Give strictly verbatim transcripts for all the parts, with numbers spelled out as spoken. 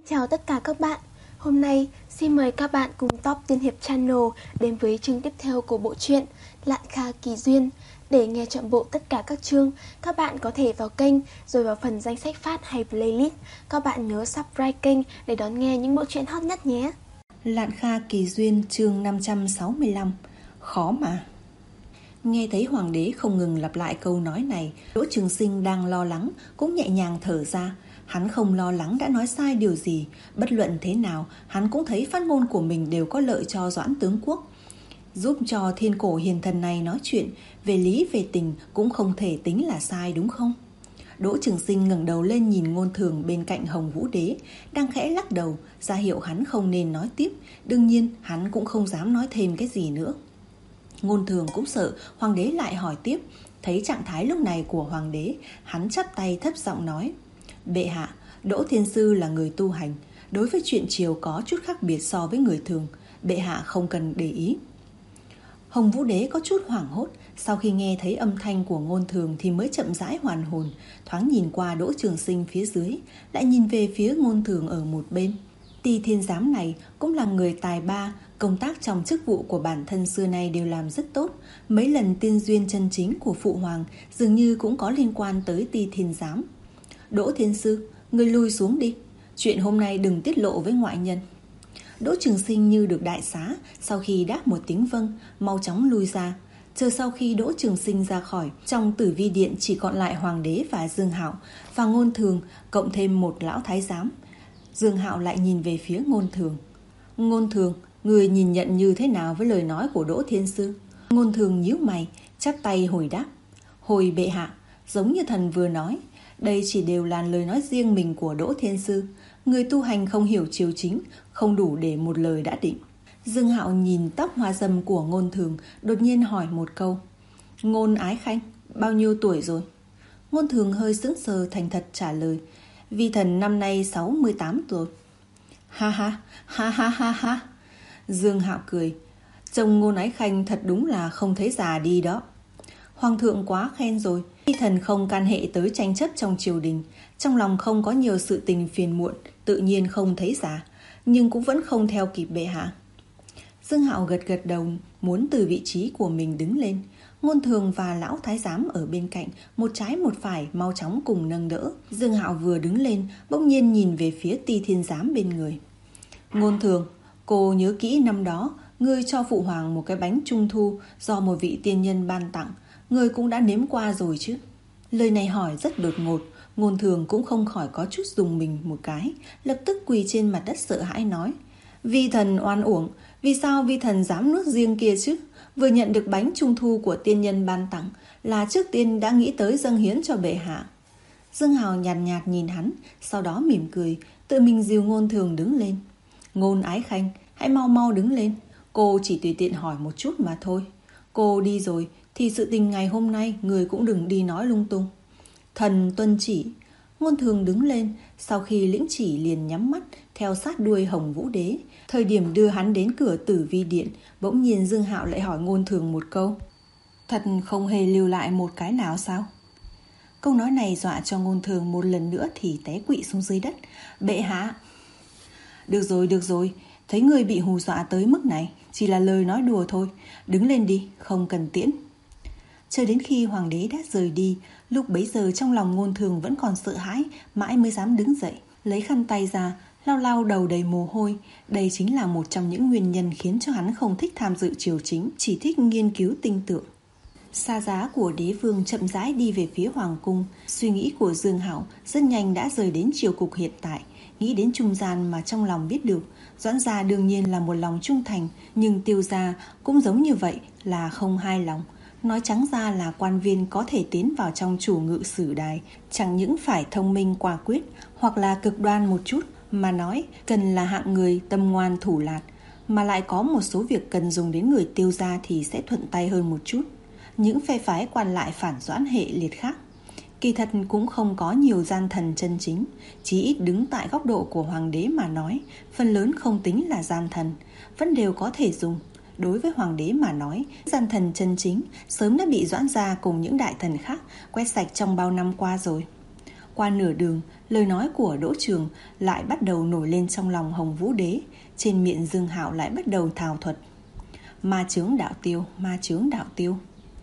Chào tất cả các bạn. Hôm nay xin mời các bạn cùng Top Tiên Hiệp Channel đến với chương tiếp theo của bộ truyện Lạn Kha Kỳ Duyên. Để nghe trọn bộ tất cả các chương, các bạn có thể vào kênh rồi vào phần danh sách phát hay playlist. Các bạn nhớ subscribe kênh để đón nghe những bộ truyện hot nhất nhé. Lạn Kha Kỳ Duyên chương năm trăm sáu mươi lăm. Khó mà. Nghe thấy hoàng đế không ngừng lặp lại câu nói này, Đỗ Trường Sinh đang lo lắng cũng nhẹ nhàng thở ra. Hắn không lo lắng đã nói sai điều gì. Bất luận thế nào, hắn cũng thấy phát ngôn của mình đều có lợi cho Doãn tướng quốc. Giúp cho thiên cổ hiền thần này nói chuyện, về lý về tình cũng không thể tính là sai, đúng không? Đỗ Trường Sinh ngẩng đầu lên nhìn Ngôn Thường bên cạnh Hồng Vũ Đế, đang khẽ lắc đầu, ra hiệu hắn không nên nói tiếp. Đương nhiên, hắn cũng không dám nói thêm cái gì nữa. Ngôn Thường cũng sợ hoàng đế lại hỏi tiếp. Thấy trạng thái lúc này của hoàng đế, hắn chắp tay thấp giọng nói: Bệ hạ, Đỗ Thiên Sư là người tu hành, đối với chuyện triều có chút khác biệt so với người thường, bệ hạ không cần để ý. Hồng Vũ Đế có chút hoảng hốt, sau khi nghe thấy âm thanh của Ngôn Thường thì mới chậm rãi hoàn hồn, thoáng nhìn qua Đỗ Trường Sinh phía dưới, lại nhìn về phía Ngôn Thường ở một bên. Ti Thiên Giám này cũng là người tài ba, công tác trong chức vụ của bản thân xưa nay đều làm rất tốt. Mấy lần tiên duyên chân chính của Phụ Hoàng dường như cũng có liên quan tới Ti Thiên Giám. Đỗ Thiên Sư, ngươi lui xuống đi, chuyện hôm nay đừng tiết lộ với ngoại nhân. Đỗ Trường Sinh như được đại xá, sau khi đáp một tiếng vâng, mau chóng lui ra. Chờ sau khi Đỗ Trường Sinh ra khỏi, trong Tử Vi Điện chỉ còn lại Hoàng đế và Dương Hạo và Ngôn Thường, cộng thêm một lão thái giám. Dương Hạo lại nhìn về phía Ngôn Thường. Ngôn Thường, người nhìn nhận như thế nào với lời nói của Đỗ Thiên Sư? Ngôn Thường nhíu mày, chắp tay hồi đáp: Hồi bệ hạ, giống như thần vừa nói, đây chỉ đều là lời nói riêng mình của Đỗ Thiên Sư. Người tu hành không hiểu triều chính, không đủ để một lời đã định. Dương Hạo nhìn tóc hoa râm của Ngôn Thường, đột nhiên hỏi một câu: Ngôn Ái Khanh, bao nhiêu tuổi rồi? Ngôn Thường hơi sững sờ, thành thật trả lời: Vi thần năm nay sáu mươi tám tuổi. Ha ha, ha ha ha ha. Dương Hạo cười: Trông Ngôn Ái Khanh thật đúng là không thấy già đi đó. Hoàng thượng quá khen rồi. Vi thần không can hệ tới tranh chấp trong triều đình, trong lòng không có nhiều sự tình phiền muộn, tự nhiên không thấy già, nhưng cũng vẫn không theo kịp bệ hạ. Dương Hạo gật gật đầu, muốn từ vị trí của mình đứng lên. Ngôn Thường và lão thái giám ở bên cạnh, một trái một phải mau chóng cùng nâng đỡ. Dương Hạo vừa đứng lên, bỗng nhiên nhìn về phía Ti Thiên Giám bên người. Ngôn Thường, cô nhớ kỹ năm đó ngươi cho phụ hoàng một cái bánh trung thu do một vị tiên nhân ban tặng, ngươi cũng đã nếm qua rồi chứ? Lời này hỏi rất đột ngột, Ngôn Thường cũng không khỏi có chút rùng mình một cái, lập tức quỳ trên mặt đất sợ hãi nói: Vi thần oan uổng, vì sao vi thần dám nuốt riêng kia chứ? Vừa nhận được bánh trung thu của tiên nhân ban tặng là trước tiên đã nghĩ tới dâng hiến cho bệ hạ. Dương Hào nhàn nhạt, nhạt nhìn hắn, sau đó mỉm cười, tự mình dìu Ngôn Thường đứng lên. Ngôn Ái Khanh, hãy mau mau đứng lên, cô chỉ tùy tiện hỏi một chút mà thôi. Cô đi rồi thì sự tình ngày hôm nay người cũng đừng đi nói lung tung. Thần tuân chỉ. Ngôn Thường đứng lên, sau khi lĩnh chỉ liền nhắm mắt theo sát đuôi Hồng Vũ Đế. Thời điểm đưa hắn đến cửa Tử Vi Điện, bỗng nhiên Dương Hạo lại hỏi Ngôn Thường một câu: Thật không hề lưu lại một cái nào sao? Câu nói này dọa cho Ngôn Thường một lần nữa thì té quỵ xuống dưới đất. Bệ hạ. Được rồi, được rồi, thấy người bị hù dọa tới mức này, chỉ là lời nói đùa thôi, đứng lên đi, không cần tiễn. Chờ đến khi hoàng đế đã rời đi, lúc bấy giờ trong lòng Ngôn Thường vẫn còn sợ hãi, mãi mới dám đứng dậy, lấy khăn tay ra, lau lau đầu đầy mồ hôi. Đây chính là một trong những nguyên nhân khiến cho hắn không thích tham dự triều chính, chỉ thích nghiên cứu tinh tượng. Xa giá của đế vương chậm rãi đi về phía hoàng cung. Suy nghĩ của Dương Hạo rất nhanh đã rời đến triều cục hiện tại, nghĩ đến trung gian mà trong lòng biết được Doãn gia đương nhiên là một lòng trung thành, nhưng Tiêu gia cũng giống như vậy, là không hai lòng. Nói trắng ra là quan viên có thể tiến vào trong chủ ngự sử đài, chẳng những phải thông minh quả quyết hoặc là cực đoan một chút, mà nói cần là hạng người tâm ngoan thủ lạt, mà lại có một số việc cần dùng đến người Tiêu gia thì sẽ thuận tay hơn một chút. Những phe phái quan lại phản Doãn hệ liệt khác kỳ thật cũng không có nhiều gian thần chân chính, chí ít đứng tại góc độ của hoàng đế mà nói, phần lớn không tính là gian thần, vẫn đều có thể dùng. Đối với hoàng đế mà nói, gian thần chân chính sớm đã bị Doãn gia cùng những đại thần khác quét sạch trong bao năm qua rồi. Qua nửa đường, lời nói của Đỗ Trường lại bắt đầu nổi lên trong lòng Hồng Vũ Đế. Trên miệng Dương Hạo lại bắt đầu thảo thuật: ma chướng đạo tiêu, ma chướng đạo tiêu.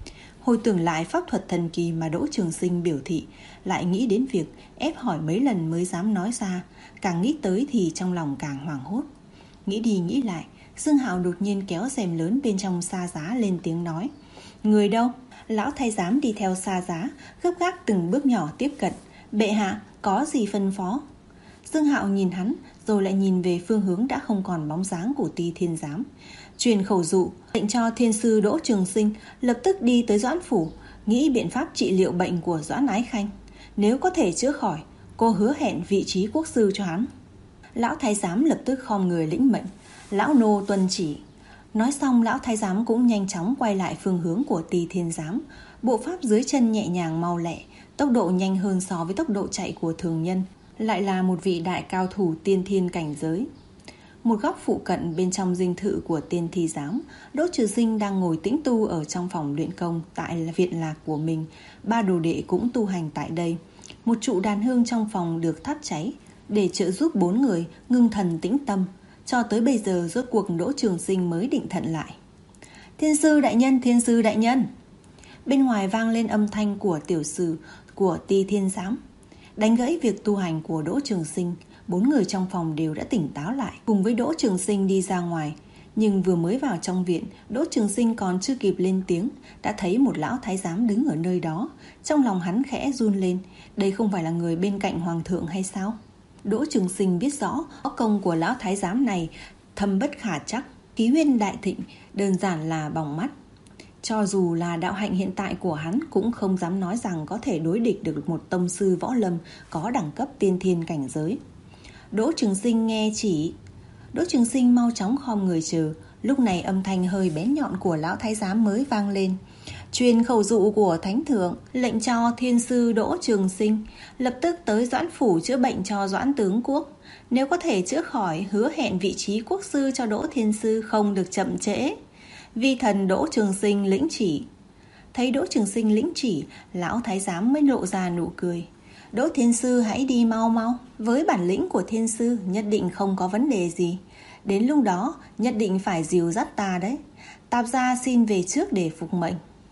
Hồi tưởng lại pháp thuật thần kỳ mà Đỗ Trường Sinh biểu thị, lại nghĩ đến việc ép hỏi mấy lần mới dám nói ra. Càng nghĩ tới thì trong lòng càng hoảng hốt. Nghĩ đi nghĩ lại, Dương Hạo đột nhiên kéo rèm lớn bên trong sa giá lên tiếng nói: người đâu? Lão thái giám đi theo sa giá, gấp gáp từng bước nhỏ tiếp cận. Bệ hạ, có gì phân phó? Dương Hạo nhìn hắn, rồi lại nhìn về phương hướng đã không còn bóng dáng của Ti Thiên Giám. Truyền khẩu dụ, lệnh cho thiên sư Đỗ Trường Sinh lập tức đi tới Doãn phủ, nghĩ biện pháp trị liệu bệnh của Doãn Ái Khanh. Nếu có thể chữa khỏi, cô hứa hẹn vị trí quốc sư cho hắn. Lão thái giám lập tức khom người lĩnh mệnh. Lão nô tuân chỉ. Nói xong, lão thái giám cũng nhanh chóng quay lại phương hướng của Ti Thiên Giám. Bộ pháp dưới chân nhẹ nhàng mau lẹ, tốc độ nhanh hơn so với tốc độ chạy của thường nhân. Lại là một vị đại cao thủ tiên thiên cảnh giới. Một góc phụ cận bên trong dinh thự của Tiên Thi Giám, Đỗ Trường Sinh đang ngồi tĩnh tu ở trong phòng luyện công tại viện lạc của mình. Ba đồ đệ cũng tu hành tại đây. Một trụ đàn hương trong phòng được thắp cháy để trợ giúp bốn người ngưng thần tĩnh tâm. Cho tới bây giờ rốt cuộc Đỗ Trường Sinh mới định thần lại. Thiên sư đại nhân, thiên sư đại nhân. Bên ngoài vang lên âm thanh của tiểu sử của Ti Thiên Giám. Đánh gãy việc tu hành của Đỗ Trường Sinh, bốn người trong phòng đều đã tỉnh táo lại, cùng với Đỗ Trường Sinh đi ra ngoài. Nhưng vừa mới vào trong viện, Đỗ Trường Sinh còn chưa kịp lên tiếng, đã thấy một lão thái giám đứng ở nơi đó. Trong lòng hắn khẽ run lên, đây không phải là người bên cạnh hoàng thượng hay sao? Đỗ Trường Sinh biết rõ công của lão thái giám này thâm bất khả trắc, khí huyên đại thịnh, đơn giản là bỏng mắt. Cho dù là đạo hạnh hiện tại của hắn cũng không dám nói rằng có thể đối địch được một tông sư võ lâm có đẳng cấp tiên thiên cảnh giới. Đỗ Trường Sinh nghe chỉ. Đỗ Trường Sinh mau chóng khom người chờ. Lúc này âm thanh hơi bén nhọn của lão thái giám mới vang lên. Truyền khẩu dụ của thánh thượng, lệnh cho thiên sư Đỗ Trường Sinh lập tức tới Doãn phủ chữa bệnh cho Doãn tướng quốc. Nếu có thể chữa khỏi, hứa hẹn vị trí quốc sư cho Đỗ thiên sư không được chậm trễ. Vi thần Đỗ Trường Sinh lĩnh chỉ. Thấy Đỗ Trường Sinh lĩnh chỉ, lão thái giám mới lộ ra nụ cười. Đỗ thiên sư hãy đi mau mau. Với bản lĩnh của thiên sư nhất định không có vấn đề gì. Đến lúc đó nhất định phải dìu dắt ta đấy. Tạp gia xin về trước để phục mệnh.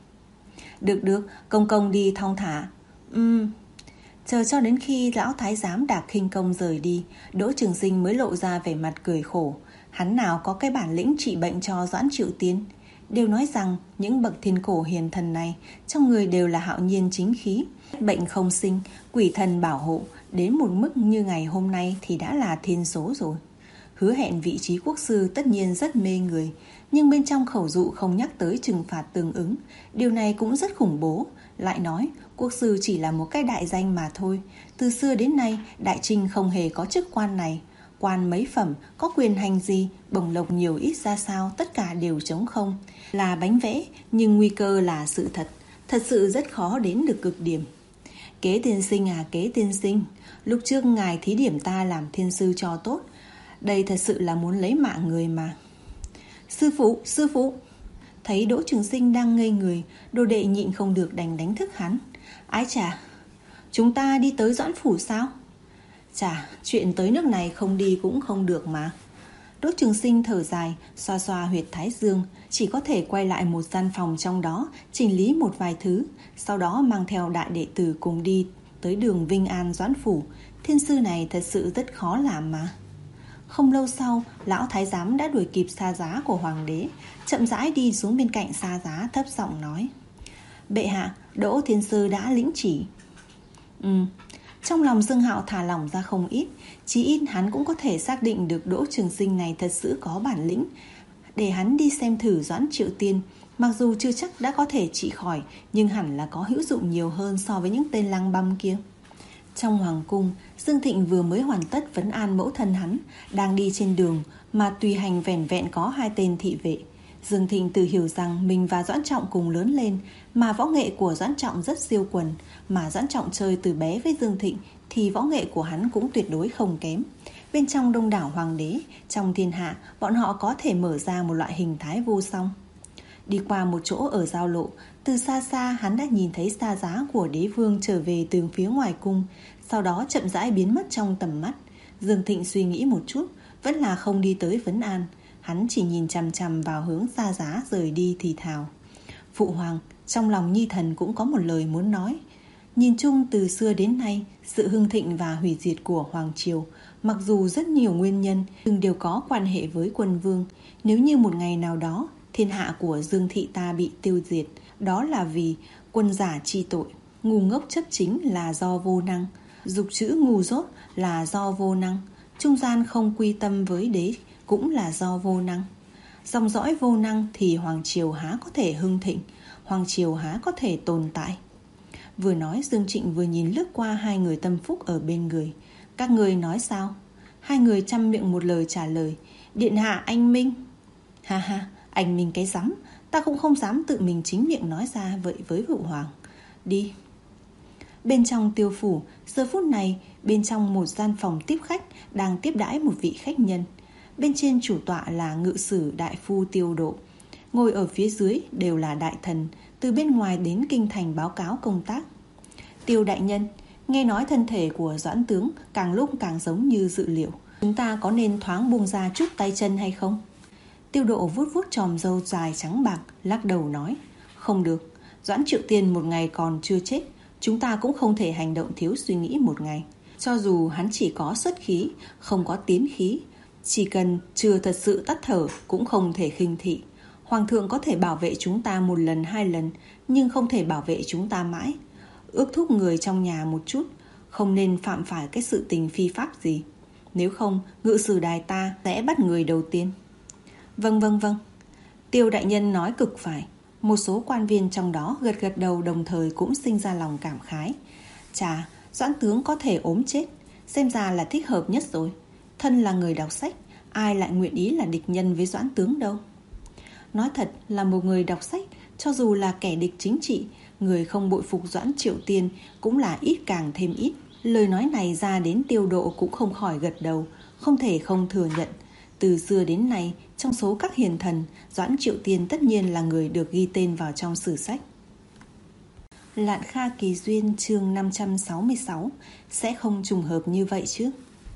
Được được, công công đi thong thả. Ừm. Chờ cho đến khi lão thái giám đạp khinh công rời đi, Đỗ Trường Sinh mới lộ ra vẻ mặt cười khổ. Hắn nào có cái bản lĩnh trị bệnh cho Doãn Triệu Tiên. Đều nói rằng những bậc thiên cổ hiền thần này trong người đều là hạo nhiên chính khí, bệnh không sinh, quỷ thần bảo hộ. Đến một mức như ngày hôm nay thì đã là thiên số rồi. Hứa hẹn vị trí quốc sư tất nhiên rất mê người, nhưng bên trong khẩu dụ không nhắc tới trừng phạt tương ứng. Điều này cũng rất khủng bố. Lại nói quốc sư chỉ là một cái đại danh mà thôi. Từ xưa đến nay đại trinh không hề có chức quan này. Quan mấy phẩm, có quyền hành gì, bổng lộc nhiều ít ra sao, tất cả đều trống không. Là bánh vẽ, nhưng nguy cơ là sự thật. Thật sự rất khó đến được cực điểm. Kế tiên sinh à, kế tiên sinh, lúc trước ngài thí điểm ta làm thiên sư cho tốt. Đây thật sự là muốn lấy mạng người mà. Sư phụ, sư phụ. Thấy Đỗ Trường Sinh đang ngây người, đồ đệ nhịn không được đành đánh thức hắn. Ái chà, chúng ta đi tới Doãn phủ sao? Chà, chuyện tới nước này không đi cũng không được mà. Đỗ Trường Sinh thở dài, xoa xoa huyệt thái dương, chỉ có thể quay lại một gian phòng trong đó, chỉnh lý một vài thứ, sau đó mang theo đại đệ tử cùng đi tới đường Vinh An Doãn phủ. Thiên sư này thật sự rất khó làm mà. Không lâu sau, lão thái giám đã đuổi kịp xa giá của hoàng đế, chậm rãi đi xuống bên cạnh xa giá, thấp giọng nói: Bệ hạ, Đỗ thiên sư đã lĩnh chỉ. Ừ. Trong lòng Dương Hạo thả lỏng ra không ít. Chí ít hắn cũng có thể xác định được Đỗ Trường Sinh này thật sự có bản lĩnh. Để hắn đi xem thử Doãn Triệu Tiên. Mặc dù chưa chắc đã có thể trị khỏi, nhưng hẳn là có hữu dụng nhiều hơn so với những tên lăng băm kia. Trong hoàng cung, Dương Thịnh vừa mới hoàn tất vấn an mẫu thân hắn, đang đi trên đường mà tùy hành vẻn vẹn có hai tên thị vệ. Dương Thịnh tự hiểu rằng mình và Doãn Trọng cùng lớn lên, mà võ nghệ của Doãn Trọng rất siêu quần, mà Doãn Trọng chơi từ bé với Dương Thịnh thì võ nghệ của hắn cũng tuyệt đối không kém. Bên trong đông đảo hoàng đế, trong thiên hạ, bọn họ có thể mở ra một loại hình thái vô song. Đi qua một chỗ ở giao lộ, từ xa xa hắn đã nhìn thấy xa giá của đế vương trở về từ phía ngoài cung, sau đó chậm rãi biến mất trong tầm mắt. Dương Thịnh suy nghĩ một chút, vẫn là không đi tới vấn an. Hắn chỉ nhìn chằm chằm vào hướng xa giá rời đi thì thào: Phụ hoàng, trong lòng nhi thần cũng có một lời muốn nói. Nhìn chung từ xưa đến nay, sự hưng thịnh và hủy diệt của Hoàng Triều, mặc dù rất nhiều nguyên nhân, nhưng đều có quan hệ với quân vương. Nếu như một ngày nào đó, thiên hạ của Dương thị ta bị tiêu diệt, đó là vì quân giả chi tội. Ngu ngốc chấp chính là do vô năng, dục chữ ngu dốt là do vô năng, trung gian không quy tâm với đế cũng là do vô năng. Dòng dõi vô năng thì Hoàng Triều há có thể hưng thịnh, Hoàng Triều há có thể tồn tại. Vừa nói, Dương Trịnh vừa nhìn lướt qua hai người tâm phúc ở bên người. Các người nói sao? Hai người chăm miệng một lời trả lời: Điện hạ anh minh. Ha ha, anh minh cái rắm, ta cũng không dám tự mình chính miệng nói ra vậy với phụ hoàng. Đi. Bên trong Tiêu phủ, giờ phút này, bên trong một gian phòng tiếp khách đang tiếp đãi một vị khách nhân. Bên trên chủ tọa là ngự sử đại phu Tiêu Độ, ngồi ở phía dưới đều là đại thần từ bên ngoài đến kinh thành báo cáo công tác. Tiêu đại nhân, nghe nói thân thể của Doãn tướng càng lúc càng giống như dự liệu, chúng ta có nên thoáng buông ra chút tay chân hay không? Tiêu Độ vuốt vuốt chòm râu dài trắng bạc, lắc đầu nói: Không được, Doãn Triệu Tiên một ngày còn chưa chết, chúng ta cũng không thể hành động thiếu suy nghĩ một ngày. Cho dù hắn chỉ có xuất khí, không có tiến khí, chỉ cần chưa thật sự tắt thở cũng không thể khinh thị. Hoàng thượng có thể bảo vệ chúng ta một lần hai lần, nhưng không thể bảo vệ chúng ta mãi. Ước thúc người trong nhà một chút, không nên phạm phải cái sự tình phi pháp gì. Nếu không, ngự sử đài ta sẽ bắt người đầu tiên. Vâng vâng vâng, Tiêu đại nhân nói cực phải. Một số quan viên trong đó gật gật đầu, đồng thời cũng sinh ra lòng cảm khái. Chà, Doãn tướng có thể ốm chết, xem ra là thích hợp nhất rồi. Thân là người đọc sách, ai lại nguyện ý là địch nhân với Doãn tướng đâu. Nói thật là một người đọc sách, cho dù là kẻ địch chính trị, người không bội phục Doãn Triệu Tiên cũng là ít càng thêm ít. Lời nói này ra đến Tiêu Độ cũng không khỏi gật đầu, không thể không thừa nhận. Từ xưa đến nay, trong số các hiền thần, Doãn Triệu Tiên tất nhiên là người được ghi tên vào trong sử sách. Lạn Kha Kỳ Duyên chương năm trăm sáu mươi sáu, sẽ không trùng hợp như vậy chứ.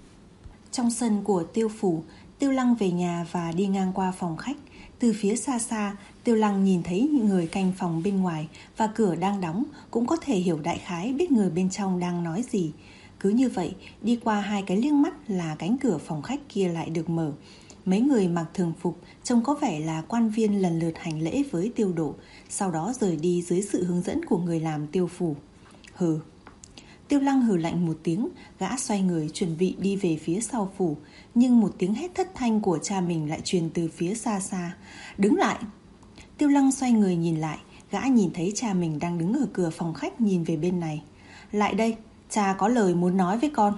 Trong sân của Tiêu phủ, Tiêu Lăng về nhà và đi ngang qua phòng khách. Từ phía xa xa, Tiêu Lăng nhìn thấy người canh phòng bên ngoài và cửa đang đóng, cũng có thể hiểu đại khái biết người bên trong đang nói gì. Cứ như vậy, đi qua hai cái liếc mắt là cánh cửa phòng khách kia lại được mở. Mấy người mặc thường phục, trông có vẻ là quan viên lần lượt hành lễ với Tiêu Độ, sau đó rời đi dưới sự hướng dẫn của người làm Tiêu phủ. Hừ. Tiêu Lăng hừ lạnh một tiếng, gã xoay người chuẩn bị đi về phía sau phủ, nhưng một tiếng hét thất thanh của cha mình lại truyền từ phía xa xa. Đứng lại! Tiêu Lăng xoay người nhìn lại, gã nhìn thấy cha mình đang đứng ở cửa phòng khách nhìn về bên này. Lại đây, cha có lời muốn nói với con.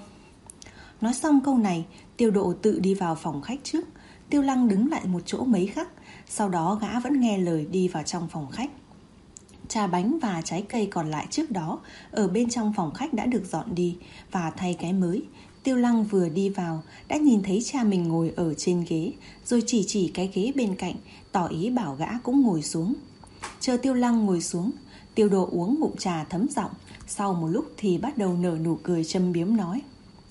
Nói xong câu này, Tiêu Độ tự đi vào phòng khách trước. Tiêu Lăng đứng lại một chỗ mấy khắc, sau đó gã vẫn nghe lời đi vào trong phòng khách. Trà bánh và trái cây còn lại trước đó ở bên trong phòng khách đã được dọn đi và thay cái mới. Tiêu Lăng vừa đi vào đã nhìn thấy cha mình ngồi ở trên ghế, rồi chỉ chỉ cái ghế bên cạnh, tỏ ý bảo gã cũng ngồi xuống. Chờ Tiêu Lăng ngồi xuống, Tiêu Độ uống ngụm trà thấm giọng, sau một lúc thì bắt đầu nở nụ cười châm biếm nói: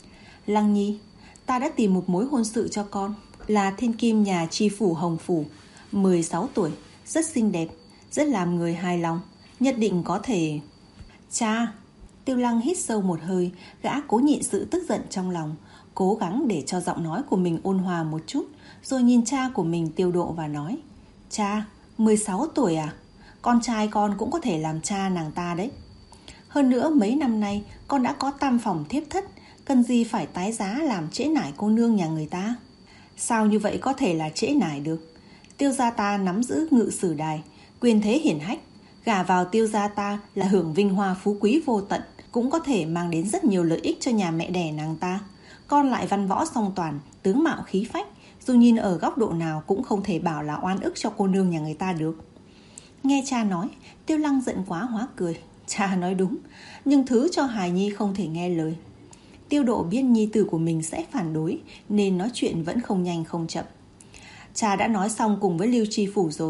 Lăng Nhi, ta đã tìm một mối hôn sự cho con, là thiên kim nhà tri phủ Hồng Phủ, mười sáu tuổi, rất xinh đẹp, rất làm người hài lòng, nhất định có thể... Cha! Tiêu Lăng hít sâu một hơi, gã cố nhịn sự tức giận trong lòng, cố gắng để cho giọng nói của mình ôn hòa một chút, rồi nhìn cha của mình Tiêu Độ và nói: Cha, mười sáu tuổi à? Con trai con cũng có thể làm cha nàng ta đấy. Hơn nữa mấy năm nay con đã có tam phòng thiếp thất, cần gì phải tái giá làm trễ nải cô nương nhà người ta? Sao như vậy có thể là trễ nải được? Tiêu gia ta nắm giữ ngự sử đài, quyền thế hiển hách, gả vào Tiêu gia ta là hưởng vinh hoa phú quý vô tận, cũng có thể mang đến rất nhiều lợi ích cho nhà mẹ đẻ nàng ta. Con lại văn võ song toàn, tướng mạo khí phách, dù nhìn ở góc độ nào cũng không thể bảo là oan ức cho cô nương nhà người ta được. Nghe cha nói, Tiêu Lăng giận quá hóa cười. Cha nói đúng, nhưng thứ cho hài nhi không thể nghe lời. Tiêu Độ biết nhi tử của mình sẽ phản đối, nên nói chuyện vẫn không nhanh không chậm. Cha đã nói xong cùng với Lưu Tri Phủ rồi,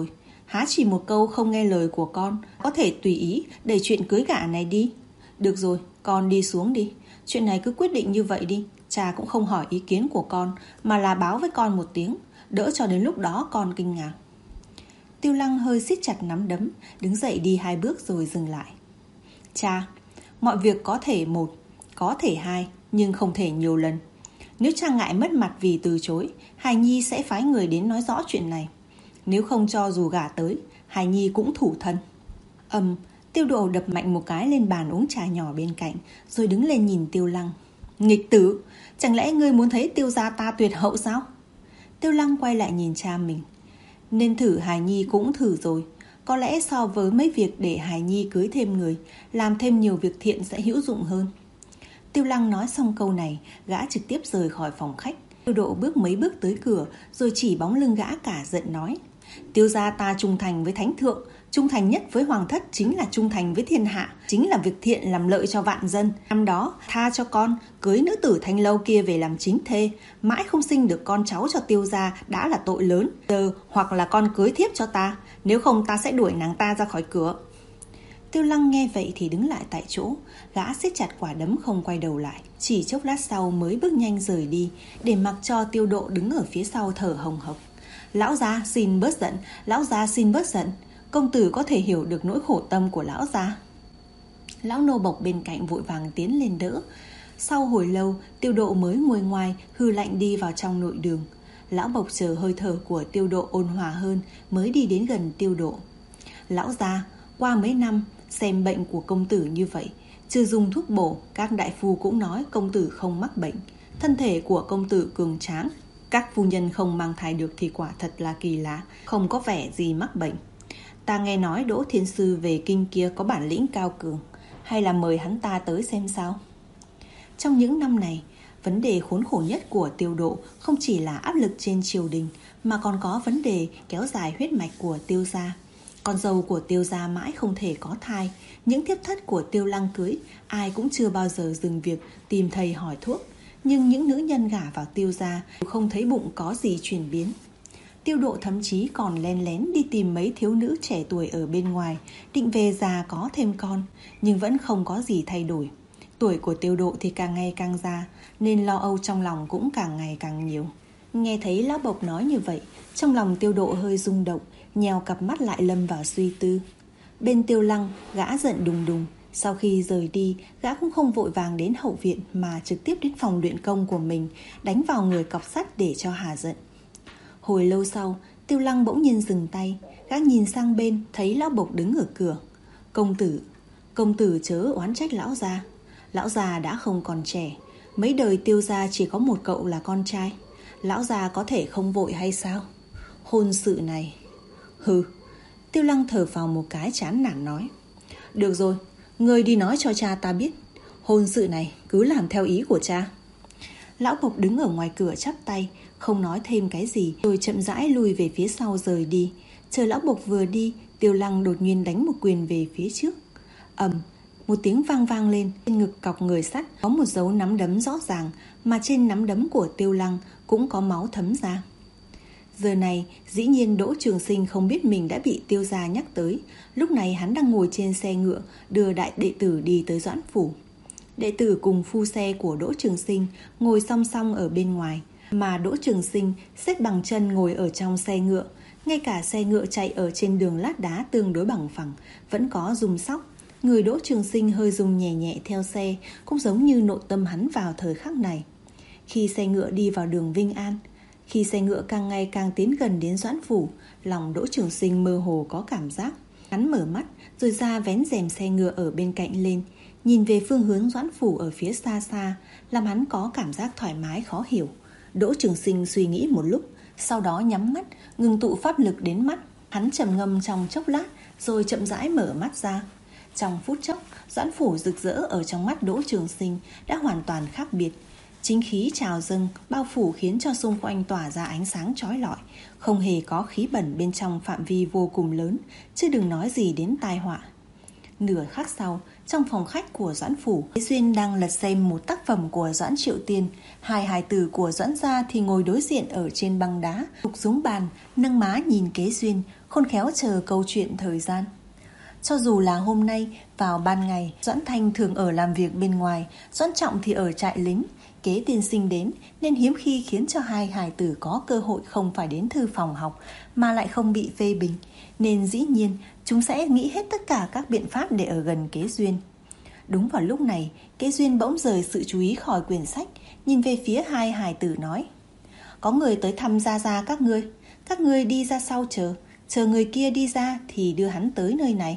Há chỉ một câu không nghe lời của con có thể tùy ý đẩy chuyện cưới gả này đi? Được rồi, con đi xuống đi. Chuyện này cứ quyết định như vậy đi. Cha cũng không hỏi ý kiến của con, mà là báo với con một tiếng, đỡ cho đến lúc đó con kinh ngạc. Tiêu Lăng hơi siết chặt nắm đấm, đứng dậy đi hai bước rồi dừng lại. Cha, mọi việc có thể một, có thể hai, nhưng không thể nhiều lần. Nếu cha ngại mất mặt vì từ chối, Hài Nhi sẽ phái người đến nói rõ chuyện này. Nếu không cho dù gả tới, Hài Nhi cũng thủ thân. Ầm, Tiêu Độ đập mạnh một cái lên bàn uống trà nhỏ bên cạnh, rồi đứng lên nhìn Tiêu Lăng. Nghịch tử, chẳng lẽ ngươi muốn thấy Tiêu gia ta tuyệt hậu sao? Tiêu Lăng quay lại nhìn cha mình. Nên thử Hài Nhi cũng thử rồi. Có lẽ so với mấy việc để Hài Nhi cưới thêm người, làm thêm nhiều việc thiện sẽ hữu dụng hơn. Tiêu Lăng nói xong câu này, gã trực tiếp rời khỏi phòng khách. Tiêu Độ bước mấy bước tới cửa, rồi chỉ bóng lưng gã cả giận nói. Tiêu gia ta trung thành với thánh thượng, trung thành nhất với hoàng thất chính là trung thành với thiên hạ, chính là việc thiện làm lợi cho vạn dân. Năm đó tha cho con cưới nữ tử Thanh Lâu kia về làm chính thê, mãi không sinh được con cháu cho Tiêu gia đã là tội lớn. Giờ hoặc là con cưới thiếp cho ta, nếu không ta sẽ đuổi nàng ta ra khỏi cửa. Tiêu Lăng nghe vậy thì đứng lại tại chỗ, gã siết chặt quả đấm không quay đầu lại, chỉ chốc lát sau mới bước nhanh rời đi, để mặc cho Tiêu Độ đứng ở phía sau thở hồng hộc. Lão gia xin bớt giận, lão gia xin bớt giận, công tử có thể hiểu được nỗi khổ tâm của lão gia. Lão nô bộc bên cạnh vội vàng tiến lên đỡ. Sau hồi lâu, Tiêu Độ mới nguôi ngoai hư lạnh đi vào trong nội đường. Lão bộc chờ hơi thở của Tiêu Độ ôn hòa hơn mới đi đến gần Tiêu Độ. Lão gia, qua mấy năm xem bệnh của công tử như vậy, chưa dùng thuốc bổ, các đại phu cũng nói công tử không mắc bệnh. Thân thể của công tử cường tráng, các phu nhân không mang thai được thì quả thật là kỳ lạ, không có vẻ gì mắc bệnh. Ta nghe nói Đỗ Thiên Sư về kinh kia có bản lĩnh cao cường, hay là mời hắn ta tới xem sao? Trong những năm này, vấn đề khốn khổ nhất của Tiêu Độ không chỉ là áp lực trên triều đình, mà còn có vấn đề kéo dài huyết mạch của Tiêu gia. Con dâu của Tiêu gia mãi không thể có thai, những thiếp thất của Tiêu Lăng cưới, ai cũng chưa bao giờ dừng việc tìm thầy hỏi thuốc. Nhưng những nữ nhân gả vào Tiêu gia không thấy bụng có gì chuyển biến. Tiêu Độ thậm chí còn len lén đi tìm mấy thiếu nữ trẻ tuổi ở bên ngoài, định về già có thêm con, nhưng vẫn không có gì thay đổi. Tuổi của Tiêu Độ thì càng ngày càng già, nên lo âu trong lòng cũng càng ngày càng nhiều. Nghe thấy lão bộc nói như vậy, trong lòng Tiêu Độ hơi rung động, nheo cặp mắt lại lâm vào suy tư. Bên Tiêu Lăng, gã giận đùng đùng. Sau khi rời đi, gã cũng không vội vàng đến hậu viện mà trực tiếp đến phòng luyện công của mình, đánh vào người cọc sắt để cho hà giận. Hồi lâu sau, Tiêu Lăng bỗng nhiên dừng tay, gã nhìn sang bên thấy lão bộc đứng ở cửa. Công tử, công tử chớ oán trách lão gia. Lão già đã không còn trẻ, mấy đời Tiêu gia chỉ có một cậu là con trai. Lão già có thể không vội hay sao? Hôn sự này... Hừ. Tiêu Lăng thở phào một cái chán nản nói. Được rồi, ngươi đi nói cho cha ta biết, hôn sự này cứ làm theo ý của cha. Lão bộc đứng ở ngoài cửa chắp tay, không nói thêm cái gì, rồi chậm rãi lùi về phía sau rời đi. Chờ lão bộc vừa đi, Tiêu Lăng đột nhiên đánh một quyền về phía trước. Ầm, một tiếng vang vang lên, trên ngực cọc người sắt có một dấu nắm đấm rõ ràng, mà trên nắm đấm của Tiêu Lăng cũng có máu thấm ra. Giờ này, dĩ nhiên Đỗ Trường Sinh không biết mình đã bị Tiêu gia nhắc tới. Lúc này hắn đang ngồi trên xe ngựa, đưa đại đệ tử đi tới Doãn phủ. Đệ tử cùng phu xe của Đỗ Trường Sinh ngồi song song ở bên ngoài, mà Đỗ Trường Sinh xếp bằng chân ngồi ở trong xe ngựa. Ngay cả xe ngựa chạy ở trên đường lát đá tương đối bằng phẳng, vẫn có rung sóc. Người Đỗ Trường Sinh hơi rung nhẹ nhẹ theo xe, cũng giống như nội tâm hắn vào thời khắc này. Khi xe ngựa đi vào đường Vinh An, Khi xe ngựa càng ngày càng tiến gần đến Doãn phủ, lòng Đỗ Trường Sinh mơ hồ có cảm giác. Hắn mở mắt rồi ra vén rèm xe ngựa ở bên cạnh lên, nhìn về phương hướng Doãn phủ ở phía xa xa, làm hắn có cảm giác thoải mái khó hiểu. Đỗ Trường Sinh suy nghĩ một lúc, sau đó nhắm mắt, ngừng tụ pháp lực đến mắt. Hắn trầm ngâm trong chốc lát, rồi chậm rãi mở mắt ra. Trong phút chốc, Doãn phủ rực rỡ ở trong mắt Đỗ Trường Sinh đã hoàn toàn khác biệt. Chính khí trào dâng bao phủ khiến cho xung quanh tỏa ra ánh sáng chói lọi, không hề có khí bẩn bên trong phạm vi vô cùng lớn, chứ đừng nói gì đến tai họa. Nửa khắc sau, trong phòng khách của Doãn phủ, Kế Duyên đang lật xem một tác phẩm của Doãn Triệu Tiên. Hai hài tử của Doãn gia thì ngồi đối diện ở trên băng đá, gục xuống bàn, nâng má nhìn Kế Duyên, khôn khéo chờ câu chuyện thời gian. Cho dù là hôm nay, vào ban ngày, Doãn Thanh thường ở làm việc bên ngoài, Doãn Trọng thì ở trại lính. Kế tiên sinh đến nên hiếm khi khiến cho hai hài tử có cơ hội không phải đến thư phòng học mà lại không bị phê bình, nên dĩ nhiên chúng sẽ nghĩ hết tất cả các biện pháp để ở gần Kế Duyên. Đúng vào lúc này, Kế Duyên bỗng rời sự chú ý khỏi quyển sách, nhìn về phía hai hài tử nói: có người tới thăm gia gia các ngươi, các ngươi đi ra sau chờ, chờ người kia đi ra thì đưa hắn tới nơi này.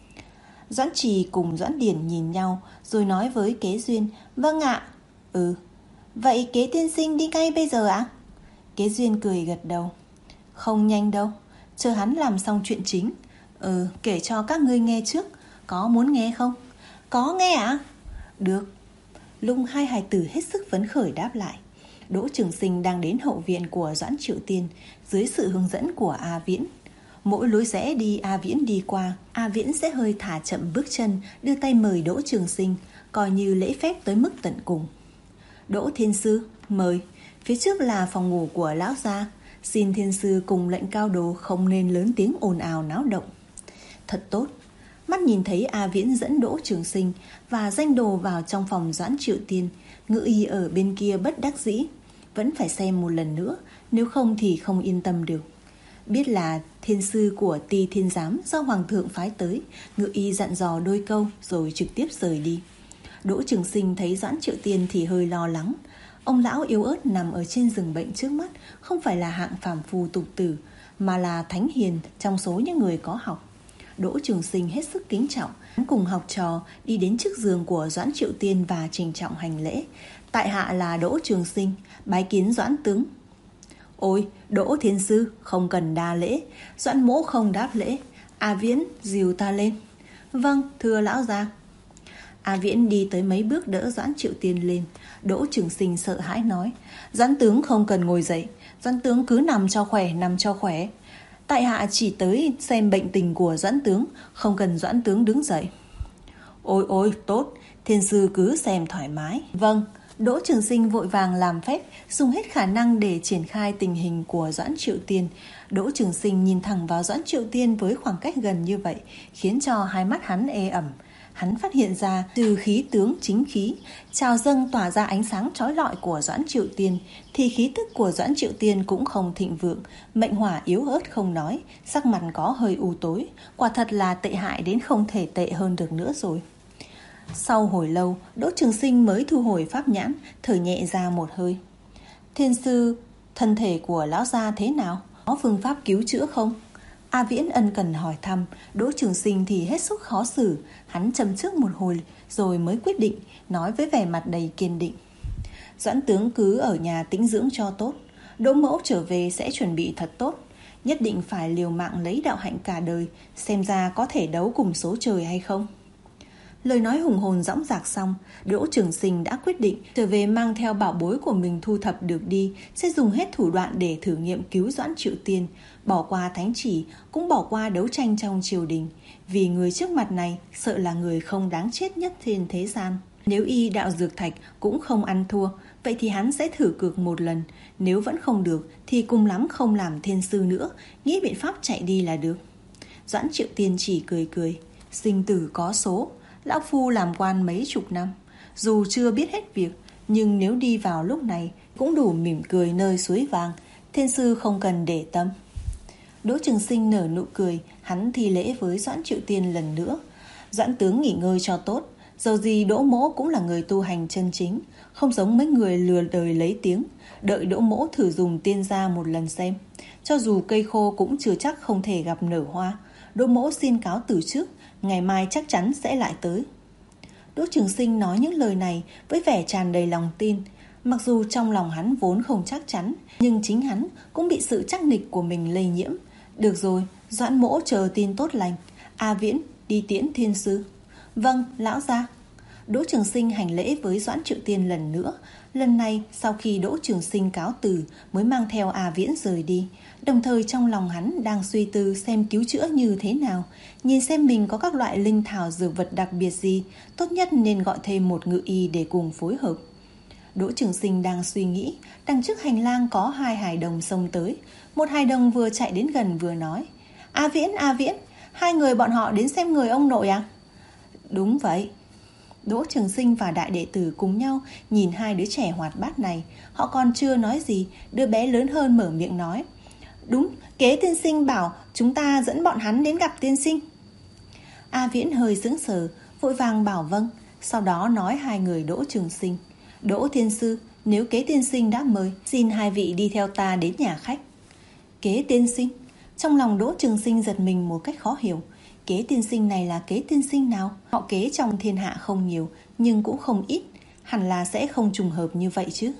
Doãn Trì cùng Doãn Điển nhìn nhau rồi nói với Kế Duyên: vâng ạ. Ừ. Vậy Kế tiên sinh đi ngay bây giờ ạ? Kế Duyên cười gật đầu. Không nhanh đâu, chờ hắn làm xong chuyện chính. Ừ, kể cho các ngươi nghe trước. Có muốn nghe không? Có nghe ạ? À? Được. Lúc hai hài tử hết sức phấn khởi đáp lại. Đỗ Trường Sinh đang đến hậu viện của Doãn Triệu Tiên dưới sự hướng dẫn của A Viễn. Mỗi lối rẽ đi A Viễn đi qua, A Viễn sẽ hơi thả chậm bước chân, đưa tay mời Đỗ Trường Sinh, coi như lễ phép tới mức tận cùng. Đỗ thiên sư, mời. Phía trước là phòng ngủ của lão gia, xin thiên sư cùng lệnh cao đồ không nên lớn tiếng ồn ào náo động. Thật tốt. Mắt nhìn thấy A Viễn dẫn Đỗ Trường Sinh và danh đồ vào trong phòng Doãn Triệu Tiên, Ngự y ở bên kia bất đắc dĩ, vẫn phải xem một lần nữa, nếu không thì không yên tâm được. Biết là thiên sư của Ti Thiên Giám do Hoàng thượng phái tới, Ngự y dặn dò đôi câu rồi trực tiếp rời đi. Đỗ Trường Sinh thấy Doãn Triệu Tiên thì hơi lo lắng. Ông lão yếu ớt nằm ở trên giường bệnh trước mắt không phải là hạng phàm phu tục tử, mà là thánh hiền trong số những người có học. Đỗ Trường Sinh hết sức kính trọng, hắn cùng học trò đi đến trước giường của Doãn Triệu Tiên và trình trọng hành lễ. Tại hạ là Đỗ Trường Sinh, bái kiến Doãn tướng. Ôi, Đỗ thiên sư, không cần đa lễ. Doãn mỗ không đáp lễ. A Viễn dìu ta lên. Vâng, thưa lão gia. A Viễn đi tới mấy bước đỡ Doãn Triệu Tiên lên. Đỗ Trường Sinh sợ hãi nói: Doãn tướng không cần ngồi dậy, Doãn tướng cứ nằm cho khỏe, nằm cho khỏe. Tại hạ chỉ tới xem bệnh tình của Doãn tướng, không cần Doãn tướng đứng dậy. Ôi ôi, tốt, thiên sư cứ xem thoải mái. Vâng. Đỗ Trường Sinh vội vàng làm phép, dùng hết khả năng để triển khai tình hình của Doãn Triệu Tiên. Đỗ Trường Sinh nhìn thẳng vào Doãn Triệu Tiên với khoảng cách gần như vậy, khiến cho hai mắt hắn ê ẩm. Hắn phát hiện ra từ khí tướng chính khí trào dâng tỏa ra ánh sáng chói lọi của Doãn Triệu Tiên, thì khí tức của Doãn Triệu Tiên cũng không thịnh vượng, mệnh hỏa yếu ớt không nói, sắc mặt có hơi u tối, quả thật là tệ hại đến không thể tệ hơn được nữa rồi. Sau hồi lâu, Đỗ Trường Sinh mới thu hồi pháp nhãn, thở nhẹ ra một hơi. Thiên sư, thân thể của lão gia thế nào? Có phương pháp cứu chữa không? A Viễn ân cần hỏi thăm. Đỗ Trường Sinh thì hết sức khó xử. Hắn trầm trước một hồi rồi mới quyết định, nói với vẻ mặt đầy kiên định: Doãn tướng cứ ở nhà tĩnh dưỡng cho tốt. Đỗ mẫu trở về sẽ chuẩn bị thật tốt, nhất định phải liều mạng lấy đạo hạnh cả đời, xem ra có thể đấu cùng số trời hay không. Lời nói hùng hồn dõng dạc xong, Đỗ Trường Sinh đã quyết định trở về mang theo bảo bối của mình thu thập được đi, sẽ dùng hết thủ đoạn để thử nghiệm cứu Doãn Triệu Tiên, bỏ qua thánh chỉ, cũng bỏ qua đấu tranh trong triều đình. Vì người trước mặt này sợ là người không đáng chết nhất trên thế gian. Nếu y đạo dược thạch cũng không ăn thua, vậy thì hắn sẽ thử cược một lần. Nếu vẫn không được thì cùng lắm không làm thiên sư nữa, nghĩ biện pháp chạy đi là được. Doãn Triệu Tiên chỉ cười cười: Sinh tử có số, lão phu làm quan mấy chục năm, dù chưa biết hết việc, nhưng nếu đi vào lúc này cũng đủ mỉm cười nơi suối vàng, thiên sư không cần để tâm. Đỗ Trường Sinh nở nụ cười, hắn thi lễ với Doãn Triệu Tiên lần nữa. Doãn tướng nghỉ ngơi cho tốt, dầu gì Đỗ mỗ cũng là người tu hành chân chính, không giống mấy người lừa đời lấy tiếng. Đợi Đỗ mỗ thử dùng tiên gia một lần xem, cho dù cây khô cũng chưa chắc không thể gặp nở hoa. Đỗ mỗ xin cáo từ trước, ngày mai chắc chắn sẽ lại tới. Đỗ Trường Sinh nói những lời này với vẻ tràn đầy lòng tin. Mặc dù trong lòng hắn vốn không chắc chắn, nhưng chính hắn cũng bị sự chắc nịch của mình lây nhiễm. Được rồi, Doãn mỗ chờ tin tốt lành. A Viễn, đi tiễn thiên sư. Vâng, lão gia. Đỗ Trường Sinh hành lễ với Doãn Triệu Tiên lần nữa. Lần này sau khi Đỗ Trường Sinh cáo từ mới mang theo A Viễn rời đi. Đồng thời trong lòng hắn đang suy tư xem cứu chữa như thế nào, nhìn xem mình có các loại linh thảo dược vật đặc biệt gì, tốt nhất nên gọi thêm một ngự y để cùng phối hợp. Đỗ Trường Sinh đang suy nghĩ, đằng trước hành lang có hai hài đồng xông tới. Một hài đồng vừa chạy đến gần vừa nói: A Viễn, A Viễn, hai người bọn họ đến xem người ông nội à? Đúng vậy. Đỗ Trường Sinh và đại đệ tử cùng nhau nhìn hai đứa trẻ hoạt bát này. Họ còn chưa nói gì, đứa bé lớn hơn mở miệng nói: Đúng, Kế tiên sinh bảo chúng ta dẫn bọn hắn đến gặp tiên sinh. A Viễn hơi sững sờ, vội vàng bảo vâng. Sau đó nói hai người Đỗ Trường Sinh: Đỗ thiên sư, nếu Kế tiên sinh đã mời, xin hai vị đi theo ta đến nhà khách. Kế tiên sinh? Trong lòng Đỗ Trường Sinh giật mình một cách khó hiểu. Kế tiên sinh này là Kế tiên sinh nào? Họ Kế trong thiên hạ không nhiều, nhưng cũng không ít, hẳn là sẽ không trùng hợp như vậy chứ.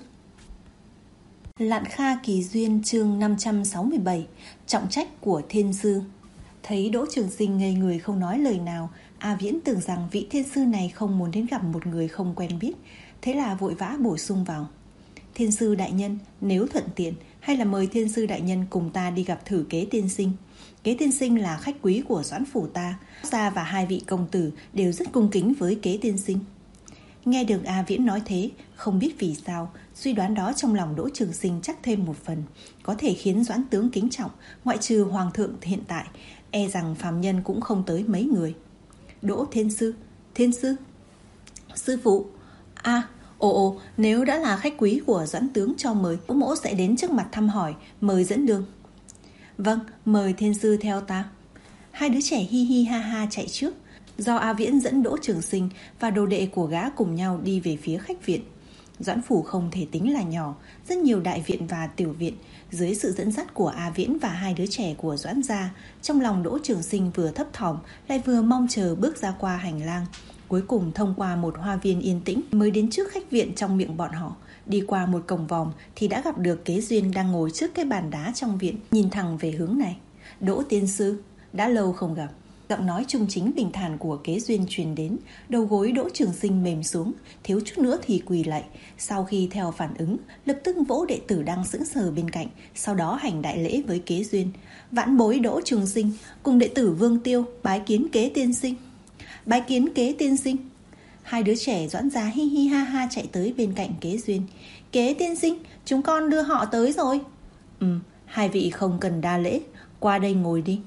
Lạn Kha Kỳ Duyên chương năm trăm sáu mươi bảy. Trọng trách của thiên sư. Thấy Đỗ Trường Sinh ngây người không nói lời nào, A Viễn tưởng rằng vị thiên sư này không muốn đến gặp một người không quen biết, thế là vội vã bổ sung vào: Thiên sư đại nhân, nếu thuận tiện, hay là mời thiên sư đại nhân cùng ta đi gặp thử Kế tiên sinh. Kế tiên sinh là khách quý của Doãn phủ ta, gia và hai vị công tử đều rất cung kính với Kế tiên sinh. Nghe được A Viễn nói thế, không biết vì sao, suy đoán đó trong lòng Đỗ Trường Sinh chắc thêm một phần, có thể khiến Doãn tướng kính trọng, ngoại trừ hoàng thượng hiện tại, e rằng phàm nhân cũng không tới mấy người. Đỗ thiên sư, thiên sư, sư phụ. A, à, ồ ồ, nếu đã là khách quý của Doãn tướng cho mời, Đỗ mỗ sẽ đến trước mặt thăm hỏi, mời dẫn đường. Vâng, mời thiên sư theo ta. Hai đứa trẻ hi hi ha ha chạy trước, do A Viễn dẫn Đỗ Trường Sinh và đồ đệ của gã cùng nhau đi về phía khách viện. Doãn phủ không thể tính là nhỏ, rất nhiều đại viện và tiểu viện. Dưới sự dẫn dắt của A Viễn và hai đứa trẻ của Doãn gia, trong lòng Đỗ Trường Sinh vừa thấp thỏm lại vừa mong chờ bước ra qua hành lang. Cuối cùng thông qua một hoa viên yên tĩnh mới đến trước khách viện trong miệng bọn họ. Đi qua một cổng vòm thì đã gặp được Kế Duyên đang ngồi trước cái bàn đá trong viện, nhìn thẳng về hướng này. Đỗ tiên sư, đã lâu không gặp. Giọng nói trung chính bình thản của Kế Duyên truyền đến, đầu gối Đỗ Trường Sinh mềm xuống, thiếu chút nữa thì quỳ lạy. Sau khi theo phản ứng, lập tức vỗ đệ tử đang sững sờ bên cạnh, sau đó hành đại lễ với Kế Duyên. Vãn bối Đỗ Trường Sinh cùng đệ tử Vương Tiêu bái kiến Kế tiên sinh. Bái kiến Kế tiên sinh. Hai đứa trẻ Doãn gia hi hi ha ha chạy tới bên cạnh Kế Duyên. Kế tiên sinh, chúng con đưa họ tới rồi. Ừ, hai vị không cần đa lễ, qua đây ngồi đi.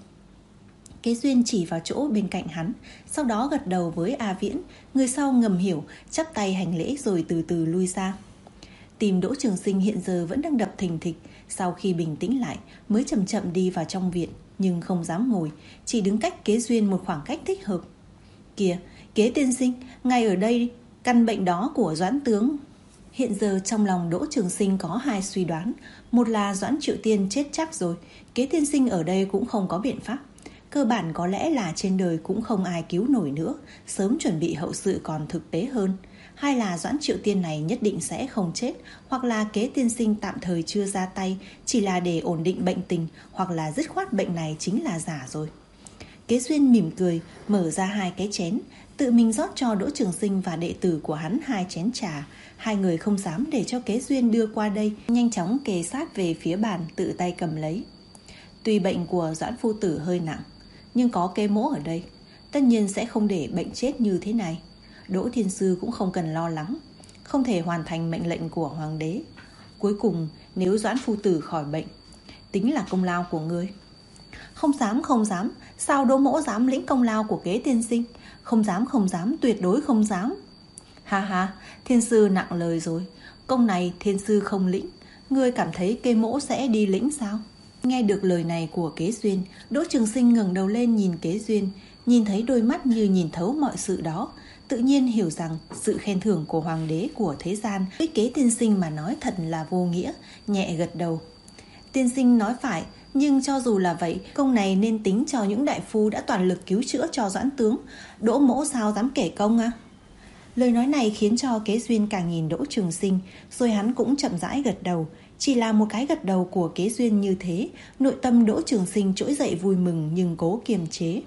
Kế Duyên chỉ vào chỗ bên cạnh hắn, sau đó gật đầu với A Viễn. Người sau ngầm hiểu, chắp tay hành lễ rồi từ từ lui ra. Tim Đỗ Trường Sinh hiện giờ vẫn đang đập thình thịch. Sau khi bình tĩnh lại mới chậm chậm đi vào trong viện, nhưng không dám ngồi, chỉ đứng cách Kế Duyên một khoảng cách thích hợp. Kìa, Kế tiên sinh, ngay ở đây, căn bệnh đó của Doãn tướng. Hiện giờ trong lòng Đỗ Trường Sinh có hai suy đoán. Một là Doãn Triệu Tiên chết chắc rồi, Kế tiên sinh ở đây cũng không có biện pháp. Cơ bản có lẽ là trên đời cũng không ai cứu nổi nữa, sớm chuẩn bị hậu sự còn thực tế hơn. Hai là Doãn Triệu Tiên này nhất định sẽ không chết, hoặc là Kế tiên sinh tạm thời chưa ra tay, chỉ là để ổn định bệnh tình, hoặc là dứt khoát bệnh này chính là giả rồi. Kế Duyên mỉm cười, mở ra hai cái chén, tự mình rót cho Đỗ Trường Sinh và đệ tử của hắn hai chén trà. Hai người không dám để cho Kế Duyên đưa qua đây, nhanh chóng kề sát về phía bàn, tự tay cầm lấy. Tuy bệnh của Doãn phu tử hơi nặng, nhưng có Kế mỗ ở đây, tất nhiên sẽ không để bệnh chết như thế này. Đỗ thiên sư cũng không cần lo lắng, không thể hoàn thành mệnh lệnh của hoàng đế. Cuối cùng nếu Doãn phu tử khỏi bệnh, tính là công lao của ngươi. Không dám, không dám, sao Đỗ mỗ dám lĩnh công lao của Kế tiên sinh? Không dám, không dám, tuyệt đối không dám. Ha ha, thiên sư nặng lời rồi, công này thiên sư không lĩnh, ngươi cảm thấy Kế mỗ sẽ đi lĩnh sao? Nghe được lời này của Kế Duyên, Đỗ Trường Sinh ngẩng đầu lên nhìn Kế Duyên, nhìn thấy đôi mắt như nhìn thấu mọi sự đó, tự nhiên hiểu rằng sự khen thưởng của hoàng đế của thế gian với Kế tiên sinh mà nói thật là vô nghĩa, nhẹ gật đầu. Tiên sinh nói phải, nhưng cho dù là vậy, công này nên tính cho những đại phu đã toàn lực cứu chữa cho Doãn tướng. Đỗ mỗ sao dám kể công à? Lời nói này khiến cho Kế Duyên càng nhìn Đỗ Trường Sinh, rồi hắn cũng chậm rãi gật đầu. Chỉ là một cái gật đầu của Kế Duyên như thế, nội tâm Đỗ Trường Sinh trỗi dậy vui mừng nhưng cố kiềm chế.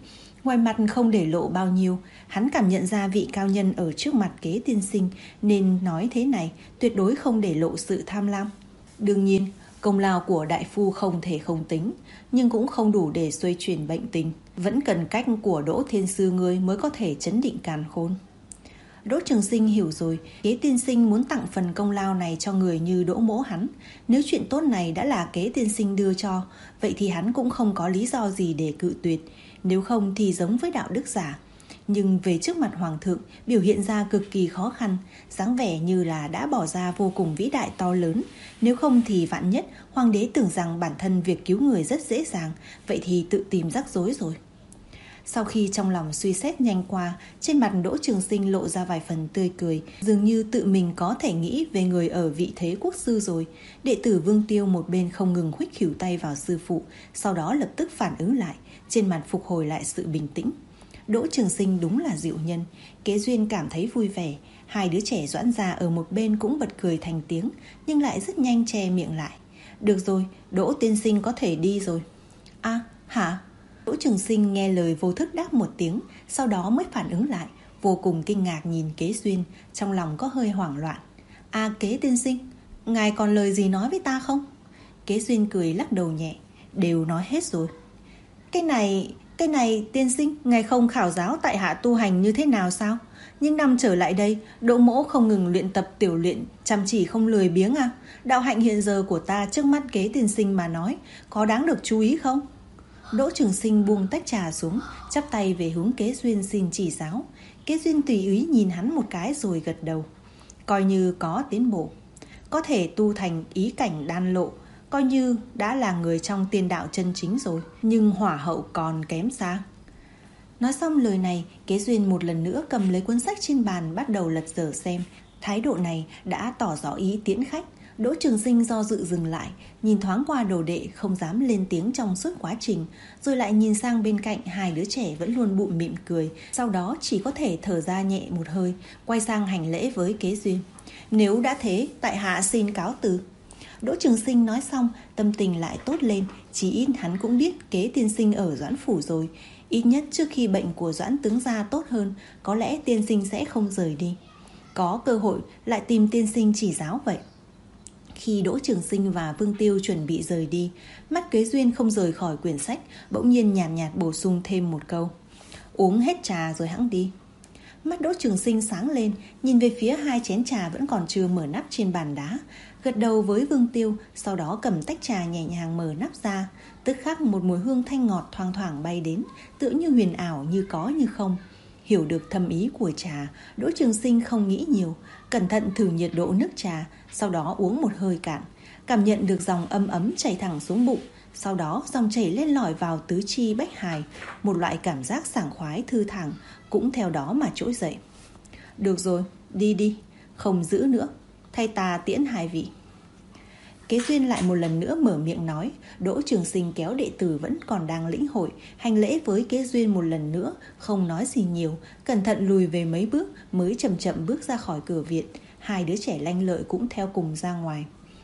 Ngoài mặt không để lộ bao nhiêu, hắn cảm nhận ra vị cao nhân ở trước mặt Kế tiên sinh nên nói thế này, tuyệt đối không để lộ sự tham lam. Đương nhiên, công lao của đại phu không thể không tính, nhưng cũng không đủ để xoay chuyển bệnh tình. Vẫn cần cách của Đỗ Thiên Sư ngươi mới có thể trấn định càn khôn. Đỗ Trường Sinh hiểu rồi, Kế tiên sinh muốn tặng phần công lao này cho người như Đỗ mỗ hắn. Nếu chuyện tốt này đã là Kế tiên sinh đưa cho, vậy thì hắn cũng không có lý do gì để cự tuyệt. Nếu không thì giống với đạo đức giả. Nhưng về trước mặt hoàng thượng, biểu hiện ra cực kỳ khó khăn, dáng vẻ như là đã bỏ ra vô cùng vĩ đại to lớn. Nếu không thì vạn nhất, hoàng đế tưởng rằng bản thân việc cứu người rất dễ dàng, vậy thì tự tìm rắc rối rồi. Sau khi trong lòng suy xét nhanh qua, trên mặt Đỗ Trường Sinh lộ ra vài phần tươi cười, dường như tự mình có thể nghĩ về người ở vị thế quốc sư rồi. Đệ tử Vương Tiêu một bên không ngừng huých khỉu tay vào sư phụ, sau đó lập tức phản ứng lại, trên mặt phục hồi lại sự bình tĩnh. Đỗ Trường Sinh đúng là diệu nhân. Kế Duyên cảm thấy vui vẻ. Hai đứa trẻ Doãn già ở một bên cũng bật cười thành tiếng, nhưng lại rất nhanh che miệng lại. Được rồi, Đỗ tiên sinh có thể đi rồi. À, hả? Đỗ Trường Sinh nghe lời vô thức đáp một tiếng, sau đó mới phản ứng lại, vô cùng kinh ngạc nhìn Kế Duyên, trong lòng có hơi hoảng loạn. À, Kế tiên sinh, ngài còn lời gì nói với ta không? Kế Duyên cười lắc đầu nhẹ. Đều nói hết rồi. Cái này, cái này tiên sinh, ngài không khảo giáo tại hạ tu hành như thế nào sao? Những năm trở lại đây, Đỗ mỗ không ngừng luyện tập tiểu luyện, chăm chỉ không lười biếng à? Đạo hạnh hiện giờ của ta trước mắt Kế tiên sinh mà nói, có đáng được chú ý không? Đỗ Trường Sinh buông tách trà xuống, chắp tay về hướng Kế Duyên xin chỉ giáo. Kế Duyên tùy ý nhìn hắn một cái rồi gật đầu. Coi như có tiến bộ, có thể tu thành ý cảnh đan lộ, coi như đã là người trong tiên đạo chân chính rồi, nhưng hỏa hậu còn kém xa. Nói xong lời này, Kế Duyên một lần nữa cầm lấy cuốn sách trên bàn bắt đầu lật dở xem. Thái độ này đã tỏ rõ ý tiễn khách. Đỗ Trường Sinh do dự dừng lại, nhìn thoáng qua đồ đệ, không dám lên tiếng trong suốt quá trình, rồi lại nhìn sang bên cạnh hai đứa trẻ vẫn luôn bụm mỉm cười, sau đó chỉ có thể thở ra nhẹ một hơi, quay sang hành lễ với Kế Duyên. Nếu đã thế, tại hạ xin cáo từ. Đỗ Trường Sinh nói xong, tâm tình lại tốt lên, chỉ ít hắn cũng biết Kế tiên sinh ở Doãn phủ rồi, ít nhất trước khi bệnh của Doãn tướng gia tốt hơn, có lẽ tiên sinh sẽ không rời đi. Có cơ hội lại tìm tiên sinh chỉ giáo vậy. Khi Đỗ Trường Sinh và Vương Tiêu chuẩn bị rời đi, mắt Kế Duyên không rời khỏi quyển sách, bỗng nhiên nhàn nhạt, nhạt bổ sung thêm một câu. Uống hết trà rồi hẵng đi. Mắt Đỗ Trường Sinh sáng lên, nhìn về phía hai chén trà vẫn còn chưa mở nắp trên bàn đá, gật đầu với Vương Tiêu, sau đó cầm tách trà nhẹ nhàng mở nắp ra. Tức khắc một mùi hương thanh ngọt thoang thoảng bay đến, tựa như huyền ảo như có như không. Hiểu được thâm ý của trà, Đỗ Trường Sinh không nghĩ nhiều, cẩn thận thử nhiệt độ nước trà, sau đó uống một hơi cạn, cảm nhận được dòng âm ấm chảy thẳng xuống bụng, sau đó dòng chảy lên lỏi vào tứ chi bách hài, một loại cảm giác sảng khoái thư thản cũng theo đó mà trỗi dậy. Được rồi, đi đi, không giữ nữa, thay ta tiễn hai vị. Kế Duyên lại một lần nữa mở miệng nói. Đỗ Trường Sinh kéo đệ tử vẫn còn đang lĩnh hội, hành lễ với Kế Duyên một lần nữa, không nói gì nhiều, cẩn thận lùi về mấy bước mới chậm chậm bước ra khỏi cửa viện. Hai đứa trẻ lanh lợi cũng theo cùng ra ngoài.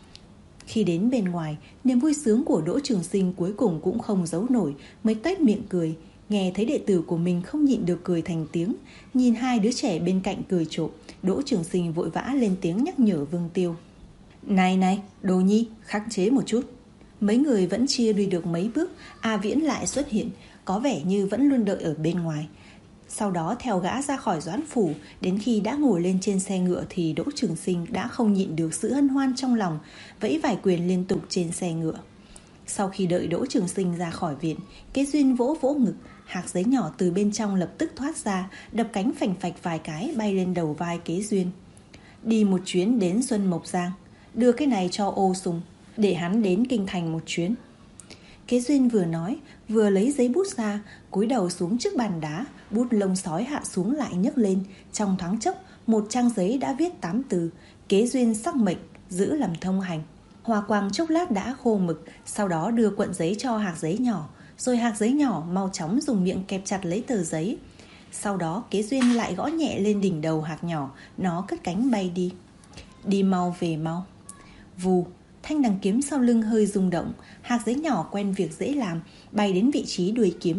Khi đến bên ngoài, niềm vui sướng của Đỗ Trường Sinh cuối cùng cũng không giấu nổi, mới tuét miệng cười. Nghe thấy đệ tử của mình không nhịn được cười thành tiếng, nhìn hai đứa trẻ bên cạnh cười trộm, Đỗ Trường Sinh vội vã lên tiếng nhắc nhở Vương Tiêu. Này này, Đồ Nhi, khắc chế một chút. Mấy người vẫn chia đi được mấy bước, A Viễn lại xuất hiện, có vẻ như vẫn luôn đợi ở bên ngoài. Sau đó theo gã ra khỏi Doãn phủ, đến khi đã ngồi lên trên xe ngựa thì Đỗ Trường Sinh đã không nhịn được sự hân hoan trong lòng, vẫy vài quyền liên tục trên xe ngựa. Sau khi đợi Đỗ Trường Sinh ra khỏi viện, Kế Duyên vỗ vỗ ngực, hạt giấy nhỏ từ bên trong lập tức thoát ra, đập cánh phành phạch vài cái bay lên đầu vai Kế Duyên. Đi một chuyến đến Xuân Mộc Giang, đưa cái này cho Ô Sùng, để hắn đến kinh thành một chuyến. Kế Duyên vừa nói, vừa lấy giấy bút ra, cúi đầu xuống trước bàn đá, bút lông sói hạ xuống lại nhấc lên. Trong thoáng chốc, một trang giấy đã viết tám từ: Kế Duyên sắc mệnh, giữ làm thông hành. Hoa quang chốc lát đã khô mực, sau đó đưa cuộn giấy cho hạt giấy nhỏ, rồi hạt giấy nhỏ mau chóng dùng miệng kẹp chặt lấy tờ giấy. Sau đó Kế Duyên lại gõ nhẹ lên đỉnh đầu hạt nhỏ, nó cất cánh bay đi. Đi mau về mau. Vù, thanh đằng kiếm sau lưng hơi rung động, hạt giấy nhỏ quen việc dễ làm, bay đến vị trí đuôi kiếm.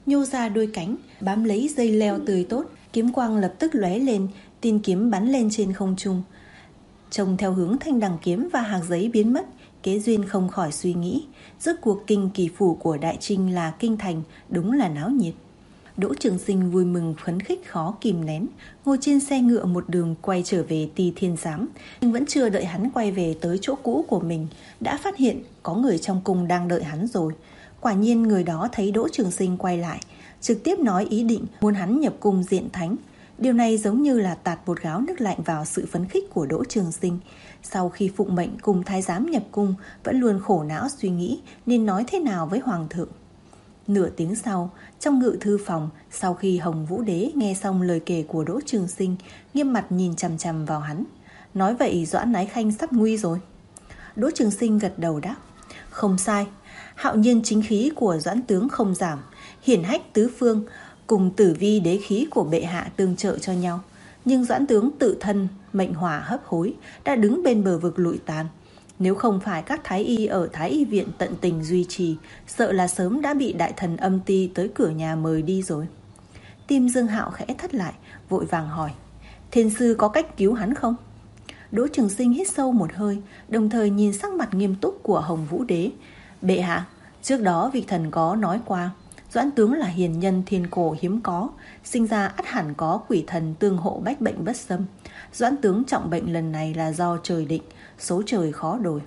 nhô ra đôi cánh, bám lấy dây leo tươi tốt. Kiếm quang lập tức lóe lên, tin kiếm bắn lên trên không trung. Trông theo hướng thanh đằng kiếm và hạc giấy biến mất, Kế Duyên không khỏi suy nghĩ, rốt cuộc kinh kỳ phủ của Đại Trinh là kinh thành, đúng là náo nhiệt. Đỗ Trường Sinh vui mừng phấn khích khó kìm nén, ngồi trên xe ngựa một đường quay trở về Ti Thiên Giám. Nhưng vẫn chưa đợi hắn quay về tới chỗ cũ của mình, đã phát hiện có người trong cung đang đợi hắn rồi. Quả nhiên người đó thấy Đỗ Trường Sinh quay lại, trực tiếp nói ý định muốn hắn nhập cung diện thánh. Điều này giống như là tạt bột gáo nước lạnh vào sự phấn khích của Đỗ Trường Sinh. Sau khi phụng mệnh cùng thái giám nhập cung, vẫn luôn khổ não suy nghĩ nên nói thế nào với hoàng thượng. Nửa tiếng sau, trong ngự thư phòng, sau khi Hồng Vũ Đế nghe xong lời kể của Đỗ Trường Sinh, nghiêm mặt nhìn chằm chằm vào hắn. Nói vậy Doãn Ái Khanh sắp nguy rồi. Đỗ Trường Sinh gật đầu đáp, không sai. Hạo nhiên chính khí của Doãn tướng không giảm, hiển hách tứ phương, cùng tử vi đế khí của bệ hạ tương trợ cho nhau. Nhưng Doãn tướng tự thân mệnh hỏa hấp hối, đã đứng bên bờ vực lụi tàn. Nếu không phải các thái y ở Thái y viện tận tình duy trì, sợ là sớm đã bị đại thần âm ti tới cửa nhà mời đi rồi. Tim Dương Hạo khẽ thắt lại, vội vàng hỏi, thiên sư có cách cứu hắn không? Đỗ Trường Sinh hít sâu một hơi, đồng thời nhìn sắc mặt nghiêm túc của Hồng Vũ Đế. Bệ hạ, trước đó vị thần có nói qua, Doãn tướng là hiền nhân thiên cổ hiếm có, sinh ra ắt hẳn có quỷ thần tương hộ bách bệnh bất xâm. Doãn tướng trọng bệnh lần này là do trời định, số trời khó đổi.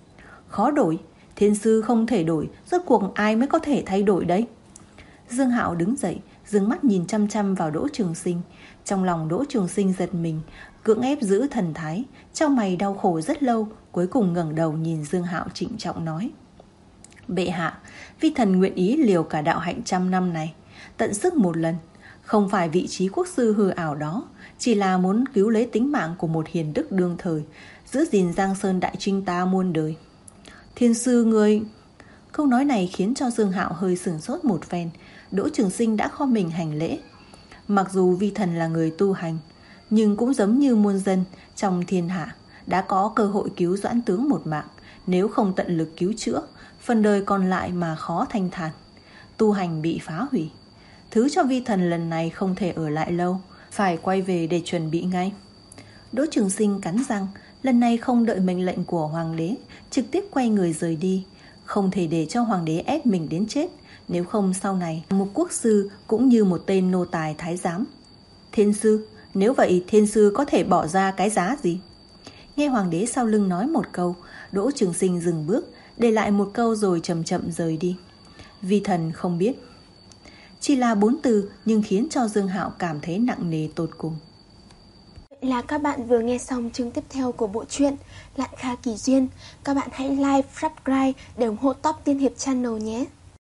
Khó đổi? Thiên sư không thể đổi, rốt cuộc ai mới có thể thay đổi đấy? Dương Hạo đứng dậy, dương mắt nhìn chăm chăm vào Đỗ Trường Sinh. Trong lòng Đỗ Trường Sinh giật mình, cưỡng ép giữ thần thái, trong mày đau khổ rất lâu, cuối cùng ngẩng đầu nhìn Dương Hạo trịnh trọng nói, bệ hạ, vi thần nguyện ý liều cả đạo hạnh trăm năm này, tận sức một lần. Không phải vị trí quốc sư hư ảo đó, chỉ là muốn cứu lấy tính mạng của một hiền đức đương thời, giữ gìn Giang Sơn Đại Trinh ta muôn đời. Thiên sư người... Câu nói này khiến cho Dương Hạo hơi sửng sốt một phen. Đỗ Trường Sinh đã kho mình hành lễ. Mặc dù vi thần là người tu hành, nhưng cũng giống như muôn dân trong thiên hạ, đã có cơ hội cứu Doãn tướng một mạng. Nếu không tận lực cứu chữa, phần đời còn lại mà khó thanh thản. Tu hành bị phá hủy, thứ cho vi thần lần này không thể ở lại lâu, phải quay về để chuẩn bị ngay. Đỗ Trường Sinh cắn răng, lần này không đợi mệnh lệnh của hoàng đế, trực tiếp quay người rời đi. Không thể để cho hoàng đế ép mình đến chết, nếu không sau này một quốc sư cũng như một tên nô tài thái giám. Thiên sư, nếu vậy thiên sư có thể bỏ ra cái giá gì? Nghe hoàng đế sau lưng nói một câu, Đỗ Trường Sinh dừng bước, để lại một câu rồi chậm chậm rời đi. Vi thần không biết. Chỉ là bốn từ nhưng khiến cho Dương Hạo cảm thấy nặng nề tột cùng. Vậy là các bạn vừa nghe xong chương tiếp theo của bộ truyện Lạn Kha Kỳ Duyên. Các bạn hãy like, subscribe để ủng hộ Top Tiên Hiệp Channel nhé.